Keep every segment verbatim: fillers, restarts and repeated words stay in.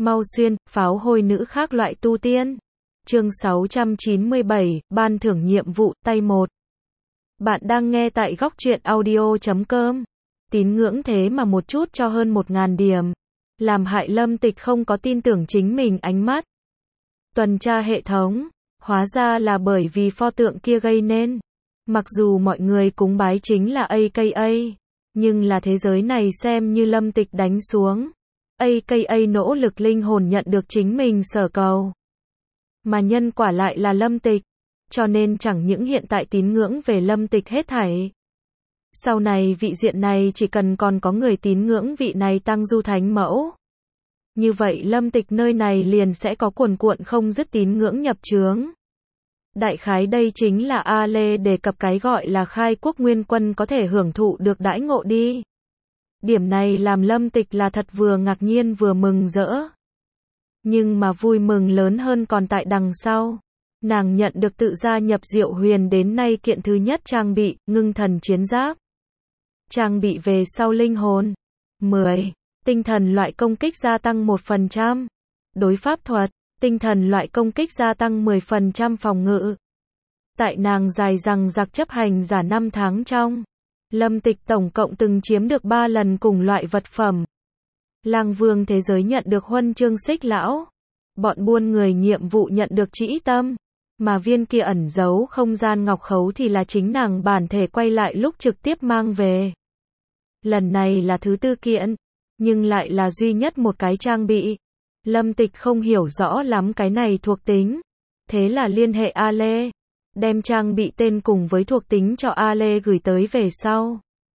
Mau xuyên, pháo hôi nữ khác loại tu tiên. Chương sáu trăm chín mươi bảy, ban thưởng nhiệm vụ, tay một. Bạn đang nghe tại góc truyện audio chấm com. Tín ngưỡng thế mà một chút cho hơn một ngàn điểm. Làm hại Lâm Tịch không có tin tưởng chính mình ánh mắt. Tuần tra hệ thống. Hóa ra là bởi vì pho tượng kia gây nên. Mặc dù mọi người cúng bái chính là a ca a, nhưng là thế giới này xem như Lâm Tịch đánh xuống. a ca a nỗ lực linh hồn nhận được chính mình sở cầu. Mà nhân quả lại là Lâm Tịch. Cho nên chẳng những hiện tại tín ngưỡng về Lâm Tịch hết thảy. Sau này vị diện này chỉ cần còn có người tín ngưỡng vị này tăng du thánh mẫu. Như vậy Lâm Tịch nơi này liền sẽ có cuồn cuộn không dứt tín ngưỡng nhập chướng. Đại khái đây chính là A Lê đề cập cái gọi là khai quốc nguyên quân có thể hưởng thụ được đãi ngộ đi. Điểm này làm Lâm Tịch là thật vừa ngạc nhiên vừa mừng rỡ. Nhưng mà vui mừng lớn hơn còn tại đằng sau. Nàng nhận được tự gia nhập Diệu Huyền đến nay kiện thứ nhất trang bị, ngưng thần chiến giáp. Trang bị về sau linh hồn. mười. Tinh thần loại công kích gia tăng một phần trăm. Đối pháp thuật. Tinh thần loại công kích gia tăng mười phần trăm phòng ngự. Tại nàng dài rằng giặc chấp hành giả năm tháng trong. Lâm Tịch tổng cộng từng chiếm được ba lần cùng loại vật phẩm. Lang Vương thế giới nhận được huân chương Xích Lão. Bọn buôn người nhiệm vụ nhận được trĩ tâm. Mà viên kia ẩn giấu không gian ngọc khấu thì là chính nàng bản thể quay lại lúc trực tiếp mang về. Lần này là thứ tư kiện, nhưng lại là duy nhất một cái trang bị. Lâm Tịch không hiểu rõ lắm cái này thuộc tính. Thế là liên hệ A Lê. Đem trang bị tên cùng với thuộc tính cho A Lê gửi tới về sau.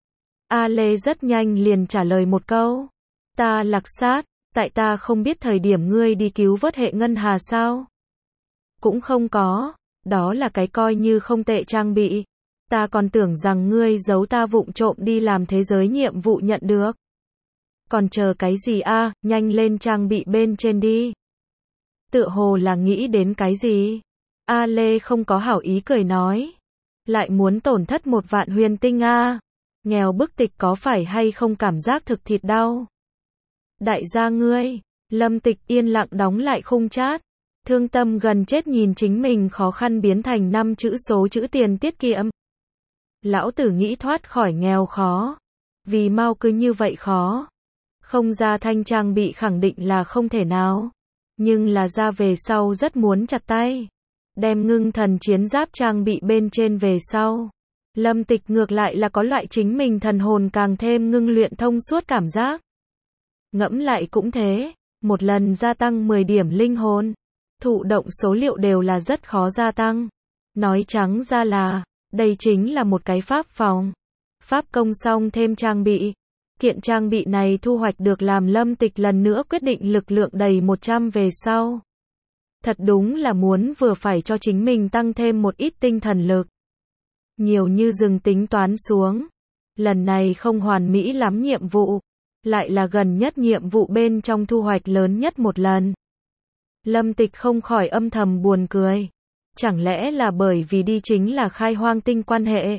A Lê rất nhanh liền trả lời một câu. Ta Lạc Sát, tại ta không biết thời điểm ngươi đi cứu vớt hệ ngân hà sao? Cũng không có, đó là cái coi như không tệ trang bị. Ta còn tưởng rằng ngươi giấu ta vụng trộm đi làm thế giới nhiệm vụ nhận được. Còn chờ cái gì a, à, nhanh lên trang bị bên trên đi. Tựa hồ là nghĩ đến cái gì? A Lê không có hảo ý cười nói. Lại muốn tổn thất một vạn huyền tinh a à. Nghèo bức Tịch có phải hay không cảm giác thực thịt đau? Đại gia ngươi, Lâm Tịch yên lặng đóng lại khung chat. Thương tâm gần chết nhìn chính mình khó khăn biến thành năm chữ số chữ tiền tiết kiệm. Lão tử nghĩ thoát khỏi nghèo khó. Vì mau cứ như vậy khó. Không ra thanh trang bị khẳng định là không thể nào. Nhưng là ra về sau rất muốn chặt tay. Đem ngưng thần chiến giáp trang bị bên trên về sau. Lâm Tịch ngược lại là có loại chính mình thần hồn càng thêm ngưng luyện thông suốt cảm giác. Ngẫm lại cũng thế. Một lần gia tăng mười điểm linh hồn. Thụ động số liệu đều là rất khó gia tăng. Nói trắng ra là, đây chính là một cái pháp phòng. Pháp công xong thêm trang bị. Kiện trang bị này thu hoạch được làm Lâm Tịch lần nữa quyết định lực lượng đầy một trăm về sau. Thật đúng là muốn vừa phải cho chính mình tăng thêm một ít tinh thần lực. Nhiều như dừng tính toán xuống. Lần này không hoàn mỹ lắm nhiệm vụ. Lại là gần nhất nhiệm vụ bên trong thu hoạch lớn nhất một lần. Lâm Tịch không khỏi âm thầm buồn cười. Chẳng lẽ là bởi vì đi chính là khai hoang tinh quan hệ?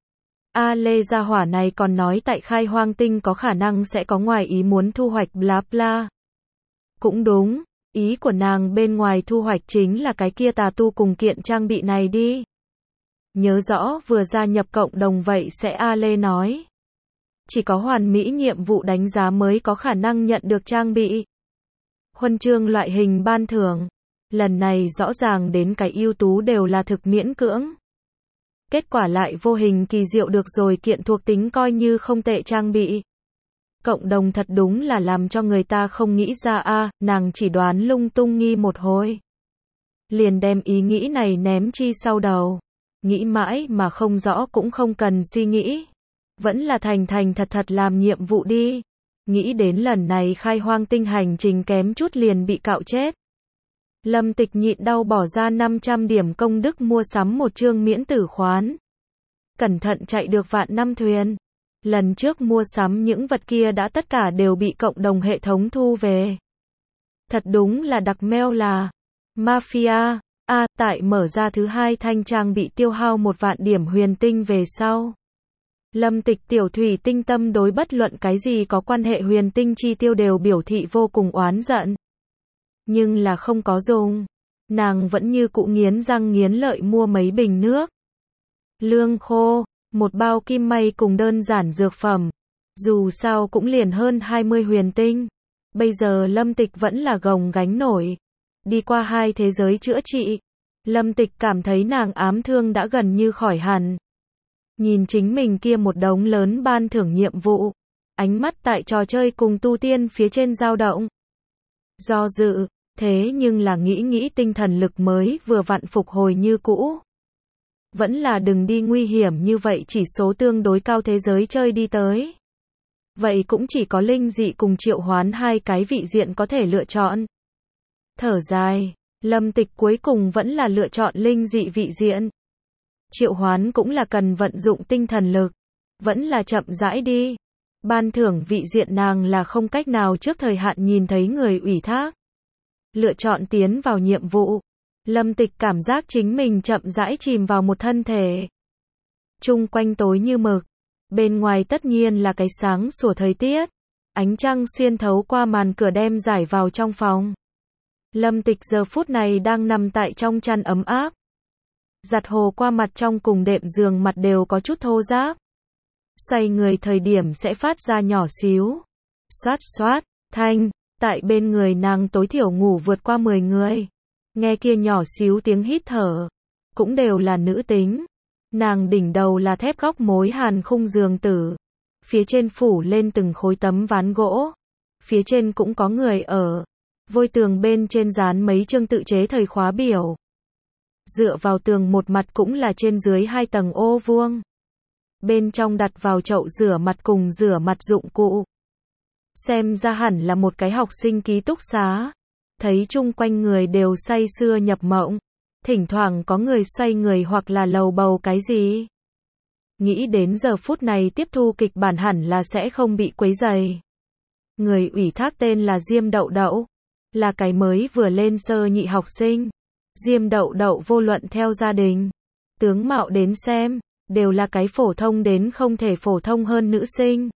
A Lê gia hỏa này còn nói tại khai hoang tinh có khả năng sẽ có ngoài ý muốn thu hoạch bla bla. Cũng đúng, ý của nàng bên ngoài thu hoạch chính là cái kia tà tu cùng kiện trang bị này đi. Nhớ rõ vừa gia nhập cộng đồng vậy sẽ A Lê nói. Chỉ có hoàn mỹ nhiệm vụ đánh giá mới có khả năng nhận được trang bị. Huân chương loại hình ban thưởng. Lần này rõ ràng đến cái ưu tú đều là thực miễn cưỡng. Kết quả lại vô hình kỳ diệu được rồi kiện thuộc tính coi như không tệ trang bị. Cộng đồng thật đúng là làm cho người ta không nghĩ ra a, à, nàng chỉ đoán lung tung nghi một hồi. Liền đem ý nghĩ này ném chi sau đầu. Nghĩ mãi mà không rõ cũng không cần suy nghĩ. Vẫn là thành thành thật thật làm nhiệm vụ đi. Nghĩ đến lần này khai hoang tinh hành trình kém chút liền bị cạo chết. Lâm Tịch nhịn đau bỏ ra năm trăm điểm công đức mua sắm một chương miễn tử khoán. Cẩn thận chạy được vạn năm thuyền. Lần trước mua sắm những vật kia đã tất cả đều bị cộng đồng hệ thống thu về. Thật đúng là đặc meo là Mafia. A, à, tại mở ra thứ hai thanh trang bị tiêu hao một vạn điểm huyền tinh về sau. Lâm Tịch tiểu thủy tinh tâm đối bất luận cái gì có quan hệ huyền tinh chi tiêu đều biểu thị vô cùng oán giận. Nhưng là không có dùng. Nàng vẫn như cũ nghiến răng nghiến lợi mua mấy bình nước lương khô, một bao kim may cùng đơn giản dược phẩm. Dù sao cũng liền hơn hai mươi huyền tinh. Bây giờ Lâm Tịch vẫn là gồng gánh nổi. Đi qua hai thế giới chữa trị. Lâm Tịch cảm thấy nàng ám thương đã gần như khỏi hẳn. Nhìn chính mình kia một đống lớn ban thưởng nhiệm vụ. Ánh mắt tại trò chơi cùng tu tiên phía trên dao động. Do dự, thế nhưng là nghĩ nghĩ tinh thần lực mới vừa vặn phục hồi như cũ. Vẫn là đừng đi nguy hiểm như vậy chỉ số tương đối cao thế giới chơi đi tới. Vậy cũng chỉ có linh dị cùng triệu hoán hai cái vị diện có thể lựa chọn. Thở dài, Lâm Tịch cuối cùng vẫn là lựa chọn linh dị vị diện. Triệu hoán cũng là cần vận dụng tinh thần lực. Vẫn là chậm rãi đi. Ban thưởng vị diện nàng là không cách nào trước thời hạn nhìn thấy người ủy thác. Lựa chọn tiến vào nhiệm vụ. Lâm Tịch cảm giác chính mình chậm rãi chìm vào một thân thể. Chung quanh tối như mực. Bên ngoài tất nhiên là cái sáng sủa thời tiết. Ánh trăng xuyên thấu qua màn cửa đem rải vào trong phòng. Lâm Tịch giờ phút này đang nằm tại trong chăn ấm áp. Giặt hồ qua mặt trong cùng đệm giường mặt đều có chút thô ráp. Xoay người thời điểm sẽ phát ra nhỏ xíu. Xoát xoát, thanh, tại bên người nàng tối thiểu ngủ vượt qua mười người. Nghe kia nhỏ xíu tiếng hít thở. Cũng đều là nữ tính. Nàng đỉnh đầu là thép góc mối hàn khung giường tử. Phía trên phủ lên từng khối tấm ván gỗ. Phía trên cũng có người ở. Vôi tường bên trên dán mấy chương tự chế thời khóa biểu. Dựa vào tường một mặt cũng là trên dưới hai tầng ô vuông. Bên trong đặt vào chậu rửa mặt cùng rửa mặt dụng cụ. Xem ra hẳn là một cái học sinh ký túc xá. Thấy chung quanh người đều say sưa nhập mộng. Thỉnh thoảng có người xoay người hoặc là lầu bầu cái gì. Nghĩ đến giờ phút này tiếp thu kịch bản hẳn là sẽ không bị quấy rầy. Người ủy thác tên là Diêm Đậu Đậu. Là cái mới vừa lên sơ nhị học sinh. Diêm Đậu Đậu vô luận theo gia đình. Tướng mạo đến xem. Đều là cái phổ thông đến không thể phổ thông hơn nữ sinh.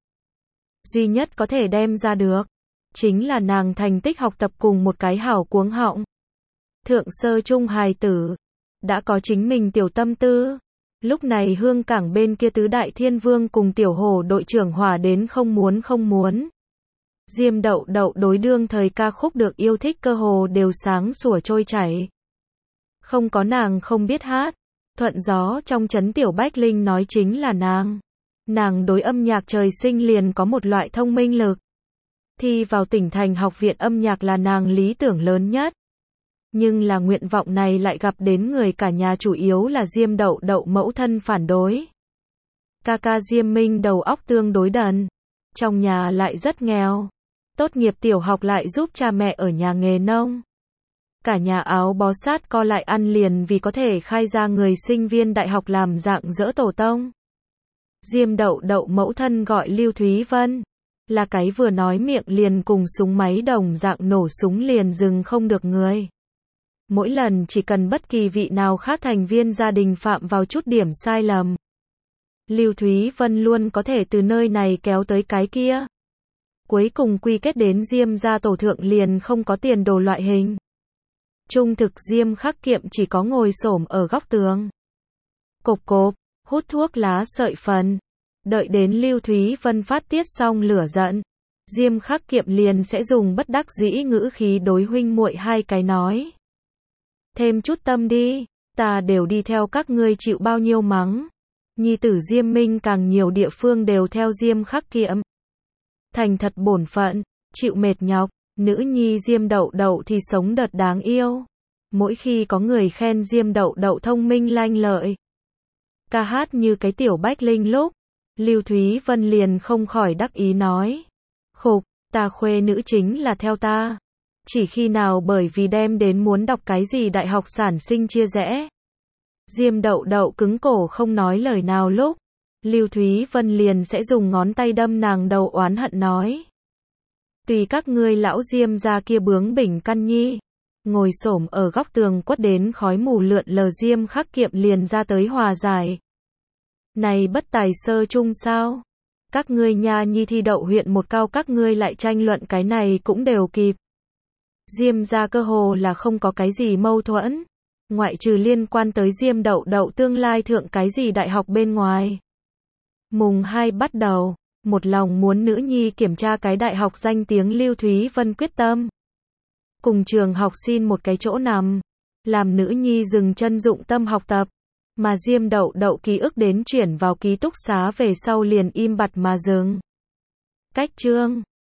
Duy nhất có thể đem ra được. Chính là nàng thành tích học tập cùng một cái hảo cuống họng. Thượng sơ trung hài tử. Đã có chính mình tiểu tâm tư. Lúc này Hương Cảng bên kia tứ đại thiên vương cùng tiểu hồ đội trưởng hỏa đến không muốn không muốn. Diêm Đậu Đậu đối đương thời ca khúc được yêu thích cơ hồ đều sáng sủa trôi chảy. Không có nàng không biết hát. Thuận gió trong trấn Tiểu Bách Linh nói chính là nàng. Nàng đối âm nhạc trời sinh liền có một loại thông minh lực. Thi vào tỉnh thành học viện âm nhạc là nàng lý tưởng lớn nhất. Nhưng là nguyện vọng này lại gặp đến người cả nhà chủ yếu là Diêm Đậu Đậu mẫu thân phản đối. Ca ca Diêm Minh đầu óc tương đối đần. Trong nhà lại rất nghèo. Tốt nghiệp tiểu học lại giúp cha mẹ ở nhà nghề nông. Cả nhà áo bó sát co lại ăn liền vì có thể khai ra người sinh viên đại học làm dạng dỡ tổ tông. Diêm Đậu Đậu mẫu thân gọi Lưu Thúy Vân. Là cái vừa nói miệng liền cùng súng máy đồng dạng nổ súng liền dừng không được người. Mỗi lần chỉ cần bất kỳ vị nào khác thành viên gia đình phạm vào chút điểm sai lầm. Lưu Thúy Vân luôn có thể từ nơi này kéo tới cái kia. Cuối cùng quy kết đến Diêm gia tổ thượng liền không có tiền đồ loại hình. Trung thực Diêm Khắc Kiệm chỉ có ngồi xổm ở góc tường. Cộp cộp, hút thuốc lá sợi phần. Đợi đến Lưu Thúy Vân phát tiết xong lửa giận. Diêm Khắc Kiệm liền sẽ dùng bất đắc dĩ ngữ khí đối huynh muội hai cái nói. Thêm chút tâm đi, ta đều đi theo các ngươi chịu bao nhiêu mắng. Nhi tử Diêm Minh càng nhiều địa phương đều theo Diêm Khắc Kiệm. Thành thật bổn phận, chịu mệt nhọc. Nữ nhi Diêm Đậu Đậu thì sống đợt đáng yêu. Mỗi khi có người khen Diêm Đậu Đậu thông minh lanh lợi. Ca hát như cái tiểu Bách Linh lúc. Lưu Thúy Vân liền không khỏi đắc ý nói. Khục, ta khuê nữ chính là theo ta. Chỉ khi nào bởi vì đem đến muốn đọc cái gì đại học sản sinh chia rẽ. Diêm Đậu Đậu cứng cổ không nói lời nào lúc. Lưu Thúy Vân liền sẽ dùng ngón tay đâm nàng đầu oán hận nói. Tùy các ngươi lão Diêm gia kia bướng bỉnh căn nhi. Ngồi xổm ở góc tường quất đến khói mù lượn lờ Diêm Khắc Kiệm liền ra tới hòa giải. Này bất tài sơ chung sao? Các ngươi nha nhi thi đậu huyện một cao các ngươi lại tranh luận cái này cũng đều kịp. Diêm gia cơ hồ là không có cái gì mâu thuẫn, ngoại trừ liên quan tới Diêm Đậu Đậu tương lai thượng cái gì đại học bên ngoài. Mùng hai bắt đầu, một lòng muốn nữ nhi kiểm tra cái đại học danh tiếng Lưu Thúy Vân quyết tâm cùng trường học xin một cái chỗ nằm, làm nữ nhi dừng chân dụng tâm học tập, mà Diêm Đậu Đậu ký ức đến chuyển vào ký túc xá về sau liền im bặt mà dừng. Cách chương